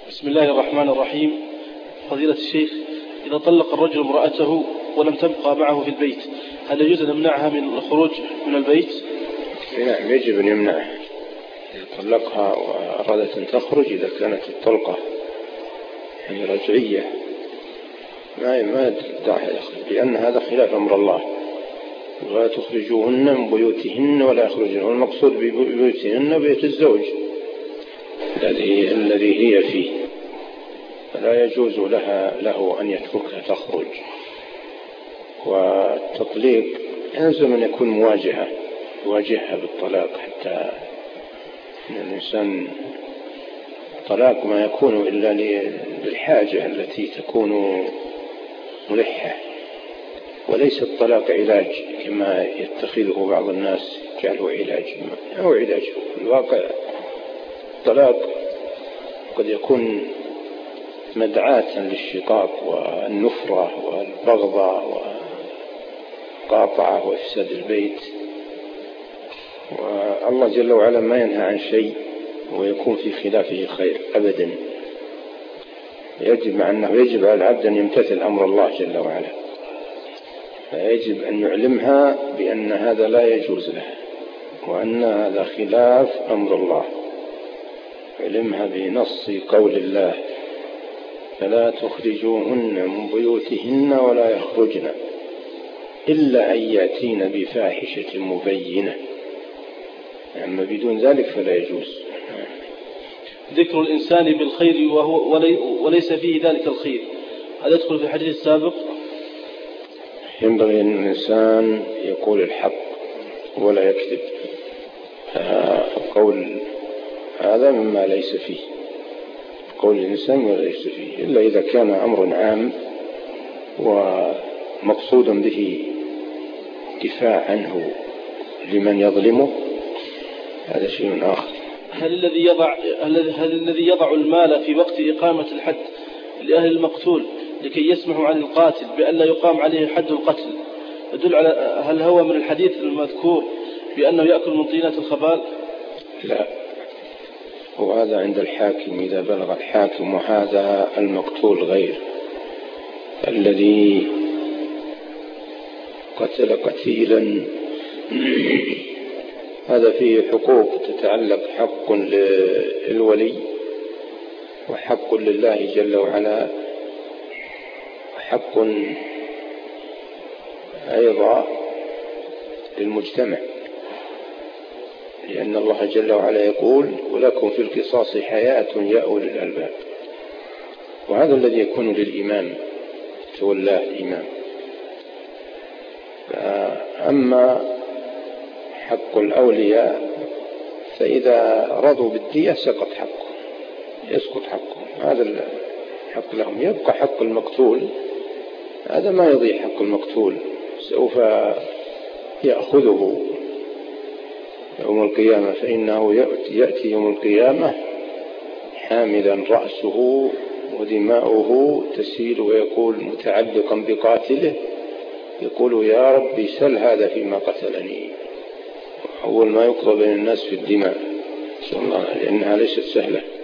بسم الله الرحمن الرحيم. فضيلة الشيخ، إذا طلق الرجل امرأته ولم تبقى معه في البيت، هل يجوز أن يمنعها من الخروج من البيت؟ نعم، يجب أن يمنعها. إذا طلقها وأرادت أن تخرج، إذا كانت الطلقة رجعية ما دعها يخرج، لأن هذا خلاف أمر الله، ولا تخرجوهن من بيوتهن ولا يخرجن، والمقصود ببيوتهن بيت الزوج الذي هي فيه، فلا يجوز له أن يتركها تخرج. والتطليق يلزم أن يكون يواجهها بالطلاق، حتى إن الإنسان الطلاق ما يكون إلا للحاجة التي تكون ملحة، وليس الطلاق علاج كما يتخذه بعض الناس، جعله علاج. أو علاج في الواقع الطلاق قد يكون مدعاة للشقاق والنفرة والبغضة وقاطعة وإفساد البيت، والله جل وعلا ما ينهى عن شيء ويكون في خلافه خير أبدا. مع أنه يجب على العبد أن يمتثل أمر الله جل وعلا، فيجب أن يعلمها بأن هذا لا يجوز له، وأن هذا خلاف أمر الله. علمها بنص قول الله: فلا تخرجوهن من بيوتهن ولا يخرجن إلا أن يأتين بفاحشة مبينة، أما بدون ذلك فلا يجوز. ذكر الإنسان بالخير وليس فيه ذلك الخير، هذا يدخل في الحديث السابق؟ ينبغي أن الإنسان يقول الحق ولا يكذب، قول هذا مما ليس فيه، قول الإنسان ولا ليس فيه، إلا إذا كان أمر عام ومقصود به دفاع عنه لمن يظلمه، هذا شيء آخر. هل الذي يضع المال في وقت إقامة الحد لأهل المقتول لكي يسمحوا عن القاتل بأن لا يقام عليه حد القتل يدل على، هل هو من الحديث المذكور بأنه يأكل من طينة الخبال؟ لا، وهذا عند الحاكم إذا بلغ الحاكم، وهذا المقتول غير الذي قتل قتيلا. هذا فيه حقوق تتعلق، حق للولي وحق لله جل وعلا، وحق أيضا للمجتمع، لأن الله جل وعلا يقول: ولكم في القصاص حياة يا أولي الألباب. وهذا الذي يكون للإمام تولاه الإمام. أما حق الأولياء فإذا رضوا بالدية يسقط حقه، هذا الحق لهم. يبقى حق المقتول، هذا ما يضيع حق المقتول، سوف يأخذه يوم القيامة، فإنه يأتي يوم القيامة حاملا رأسه ودماؤه تسيل، ويقول متعلقا بقاتله، يقول: يا ربي سل هذا فيما قتلني. أول ما يقضى بين الناس في الدماء، لأنها ليست سهلة.